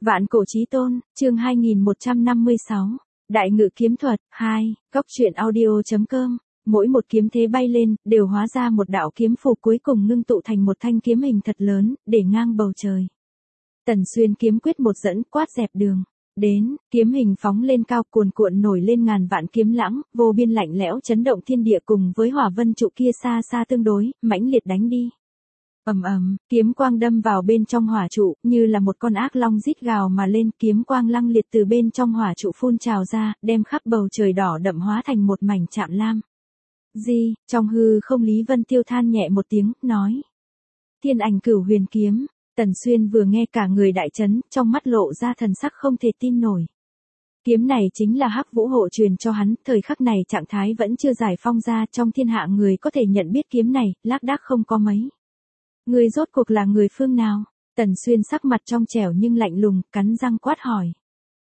Vạn cổ chí tôn, chương 2156. Đại ngự kiếm thuật, 2, góc truyện audio.com. Mỗi một kiếm thế bay lên, đều hóa ra một đạo kiếm phù cuối cùng ngưng tụ thành một thanh kiếm hình thật lớn, để ngang bầu trời. Tần Xuyên kiếm quyết một dẫn, quát dẹp đường. Đến, kiếm hình phóng lên cao cuồn cuộn nổi lên ngàn vạn kiếm lãng, vô biên lạnh lẽo chấn động thiên địa cùng với hỏa vân trụ kia xa xa tương đối, mãnh liệt đánh đi. Ầm ầm, kiếm quang đâm vào bên trong hỏa trụ, như là một con ác long rít gào mà lên, kiếm quang lăng liệt từ bên trong hỏa trụ phun trào ra, đem khắp bầu trời đỏ đậm hóa thành một mảnh chạm lam. Trong hư không Lý Vân Tiêu than nhẹ một tiếng, nói: Thiên ảnh cửu huyền kiếm. Tần Xuyên vừa nghe cả người đại chấn, trong mắt lộ ra thần sắc không thể tin nổi. Kiếm này chính là Hắc Vũ hộ truyền cho hắn, thời khắc này trạng thái vẫn chưa giải phong ra, trong thiên hạ người có thể nhận biết kiếm này, lác đác không có mấy. Người rốt cuộc là người phương nào? Tần Xuyên sắc mặt trong trẻo nhưng lạnh lùng, cắn răng quát hỏi.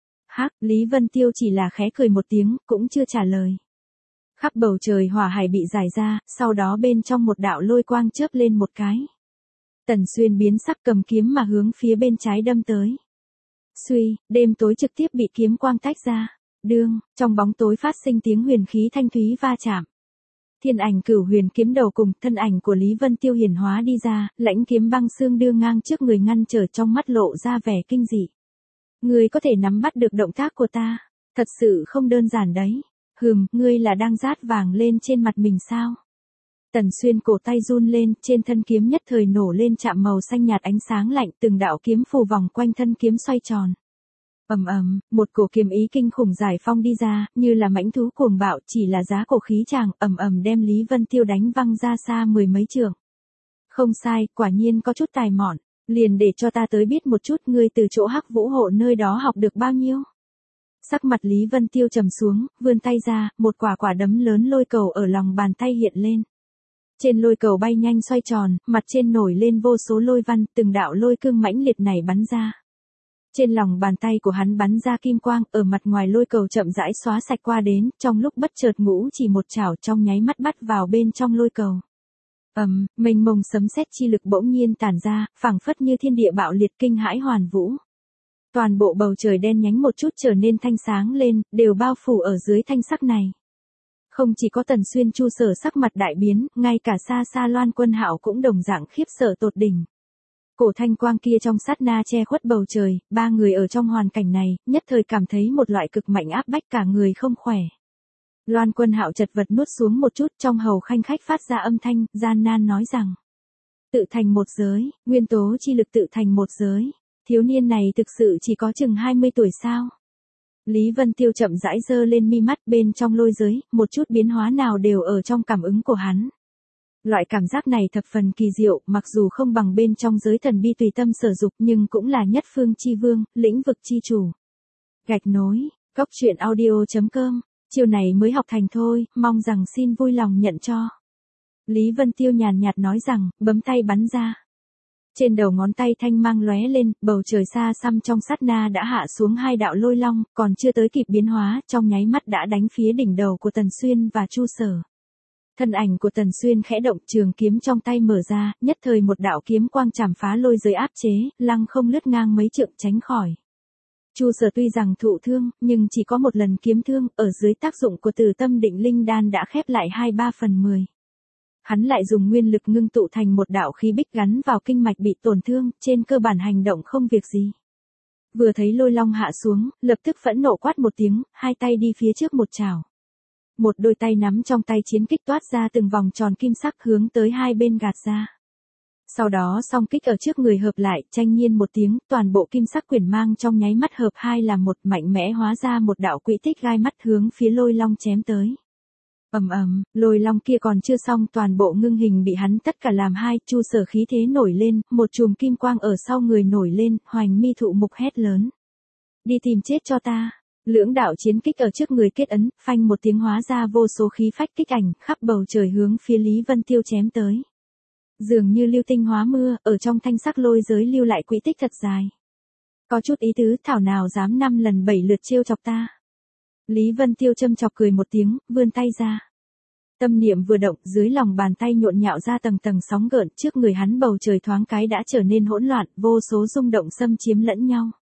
Lý Vân Tiêu chỉ là khẽ cười một tiếng, cũng chưa trả lời. Khắp bầu trời hỏa hải bị giải ra, sau đó bên trong một đạo lôi quang chớp lên một cái. Tần Xuyên biến sắc cầm kiếm mà hướng phía bên trái đâm tới. Suy, đêm tối trực tiếp bị kiếm quang tách ra. Đương, trong bóng tối phát sinh tiếng huyền khí thanh thúy va chạm. Thiên ảnh cửu huyền kiếm đầu cùng thân ảnh của Lý Vân Tiêu hiển hóa đi ra, lãnh kiếm băng xương đưa ngang trước người ngăn trở, trong mắt lộ ra vẻ kinh dị. Ngươi có thể nắm bắt được động tác của ta, thật sự không đơn giản đấy. Ngươi là đang rát vàng lên trên mặt mình sao? Tần Xuyên cổ tay run lên, trên thân kiếm nhất thời nổ lên chạm màu xanh nhạt ánh sáng lạnh, từng đạo kiếm phù vòng quanh thân kiếm xoay tròn. Ầm ầm, một cổ kiếm ý kinh khủng giải phong đi ra, như là mãnh thú cuồng bạo, chỉ là giá cổ khí tràng, ầm ầm đem Lý Vân Tiêu đánh văng ra xa mười mấy trượng. Không sai, quả nhiên có chút tài mọn, liền để cho ta tới biết một chút ngươi từ chỗ Hắc Vũ hộ nơi đó học được bao nhiêu. Sắc mặt Lý Vân Tiêu trầm xuống, vươn tay ra, một quả đấm lớn lôi cầu ở lòng bàn tay hiện lên. Trên lôi cầu bay nhanh xoay tròn, mặt trên nổi lên vô số lôi văn, từng đạo lôi cương mãnh liệt này bắn ra. Trên lòng bàn tay của hắn bắn ra kim quang, ở mặt ngoài lôi cầu chậm rãi xóa sạch qua đến, trong lúc bất chợt ngũ chỉ một chảo trong nháy mắt bắt vào bên trong lôi cầu. Mênh mông sấm sét chi lực bỗng nhiên tản ra, phảng phất như thiên địa bạo liệt kinh hãi hoàn vũ. Toàn bộ bầu trời đen nhánh một chút trở nên thanh sáng lên, đều bao phủ ở dưới thanh sắc này. Không chỉ có Tần Xuyên Chu Sở sắc mặt đại biến, ngay cả xa xa Loan Quân Hạo cũng đồng dạng khiếp sợ tột đỉnh. Cổ thanh quang kia trong sát na che khuất bầu trời, ba người ở trong hoàn cảnh này, nhất thời cảm thấy một loại cực mạnh áp bách cả người không khỏe. Loan Quân Hạo chật vật nuốt xuống một chút, trong hầu khanh khách phát ra âm thanh, gian nan nói rằng: Tự thành một giới, nguyên tố chi lực tự thành một giới. Thiếu niên này thực sự chỉ có chừng 20 tuổi sao? Lý Vân Tiêu chậm rãi giơ lên mi mắt, bên trong lôi giới, một chút biến hóa nào đều ở trong cảm ứng của hắn. Loại cảm giác này thập phần kỳ diệu, mặc dù không bằng bên trong giới thần bi tùy tâm sở dục nhưng cũng là nhất phương chi vương, lĩnh vực chi chủ. Gạch nối, góc truyện audio.com, chiều này mới học thành thôi, mong rằng xin vui lòng nhận cho. Lý Vân Tiêu nhàn nhạt nói rằng, bấm tay bắn ra. Trên đầu ngón tay thanh mang lóe lên, bầu trời xa xăm trong sát na đã hạ xuống hai đạo lôi long, còn chưa tới kịp biến hóa, trong nháy mắt đã đánh phía đỉnh đầu của Tần Xuyên và Chu Sở. Thân ảnh của Tần Xuyên khẽ động, trường kiếm trong tay mở ra, nhất thời một đạo kiếm quang chảm phá lôi giới áp chế, lăng không lướt ngang mấy trượng tránh khỏi. Chu Sở tuy rằng thụ thương, nhưng chỉ có một lần kiếm thương, ở dưới tác dụng của Từ Tâm Định Linh Đan đã khép lại 2/3/10. Hắn lại dùng nguyên lực ngưng tụ thành một đạo khí bích gắn vào kinh mạch bị tổn thương, trên cơ bản hành động không việc gì. Vừa thấy lôi long hạ xuống, lập tức phẫn nộ quát một tiếng, hai tay đi phía trước một chảo. Một đôi tay nắm trong tay chiến kích toát ra từng vòng tròn kim sắc hướng tới hai bên gạt ra. Sau đó song kích ở trước người hợp lại, tranh nhiên một tiếng, toàn bộ kim sắc quyển mang trong nháy mắt hợp hai là một, mạnh mẽ hóa ra một đạo quỹ tích gai mắt hướng phía lôi long chém tới. Lôi long kia còn chưa xong, toàn bộ ngưng hình bị hắn tất cả làm hai. Chu Sở khí thế nổi lên, một chùm kim quang ở sau người nổi lên, hoành mi thụ mục hét lớn: Đi tìm chết cho ta! Lưỡng đạo chiến kích ở trước người kết ấn, phanh một tiếng hóa ra vô số khí phách kích ảnh, khắp bầu trời hướng phía Lý Vân Tiêu chém tới. Dường như lưu tinh hóa mưa, ở trong thanh sắc lôi giới lưu lại quỹ tích thật dài. Có chút ý tứ, thảo nào dám 5 lần 7 lượt trêu chọc ta. Lý Vân Tiêu châm chọc cười một tiếng, vươn tay ra. Tâm niệm vừa động, dưới lòng bàn tay nhộn nhạo ra tầng tầng sóng gợn, trước người hắn bầu trời thoáng cái đã trở nên hỗn loạn, vô số rung động xâm chiếm lẫn nhau.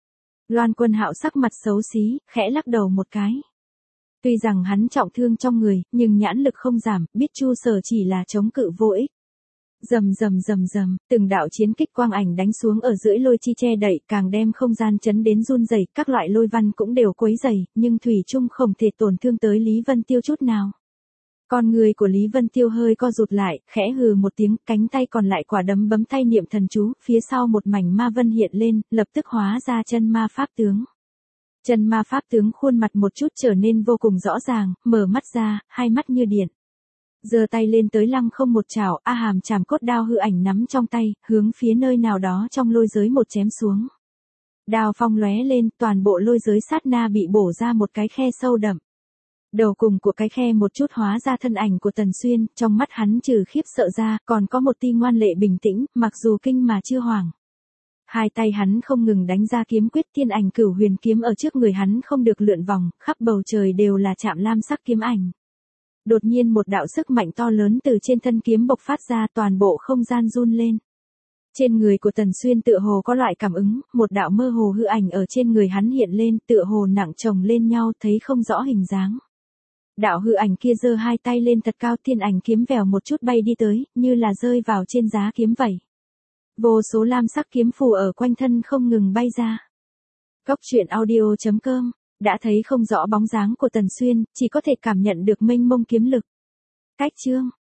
Loan Quân Hạo sắc mặt xấu xí, khẽ lắc đầu một cái. Tuy rằng hắn trọng thương trong người, nhưng nhãn lực không giảm, biết Chu Sở chỉ là chống cự vô ích. Rầm rầm rầm rầm, từng đạo chiến kích quang ảnh đánh xuống ở giữa lôi chi che đậy, càng đem không gian chấn đến run rẩy, các loại lôi văn cũng đều quấy rầy, nhưng thủy chung không thể tổn thương tới Lý Vân Tiêu chút nào. Con người của Lý Vân Tiêu hơi co rụt lại, khẽ hừ một tiếng, cánh tay còn lại quả đấm bấm tay niệm thần chú, phía sau một mảnh ma vân hiện lên, lập tức hóa ra chân ma pháp tướng. Chân ma pháp tướng khuôn mặt một chút trở nên vô cùng rõ ràng, mở mắt ra, hai mắt như điện. Giơ tay lên tới lăng không một chảo, A Hàm chảm cốt đao hư ảnh nắm trong tay, hướng phía nơi nào đó trong lôi giới một chém xuống. Đao phong lóe lên, toàn bộ lôi giới sát na bị bổ ra một cái khe sâu đậm. Đầu cùng của cái khe một chút hóa ra thân ảnh của Tần Xuyên, trong mắt hắn trừ khiếp sợ ra, còn có một tia ngoan lệ bình tĩnh, mặc dù kinh mà chưa hoảng. Hai tay hắn không ngừng đánh ra kiếm quyết, thiên ảnh cửu huyền kiếm ở trước người hắn không được lượn vòng, khắp bầu trời đều là chạm lam sắc kiếm ảnh. Đột nhiên một đạo sức mạnh to lớn từ trên thân kiếm bộc phát ra, toàn bộ không gian run lên. Trên người của Tần Xuyên tựa hồ có loại cảm ứng, một đạo mơ hồ hư ảnh ở trên người hắn hiện lên, tựa hồ nặng chồng lên nhau, thấy không rõ hình dáng. Đạo hư ảnh kia giơ hai tay lên thật cao, thiên ảnh kiếm vèo một chút bay đi tới, như là rơi vào trên giá kiếm vậy. Vô số lam sắc kiếm phù ở quanh thân không ngừng bay ra. Cốc truyện audio.com, đã thấy không rõ bóng dáng của Tần Xuyên, chỉ có thể cảm nhận được mênh mông kiếm lực. Cách chương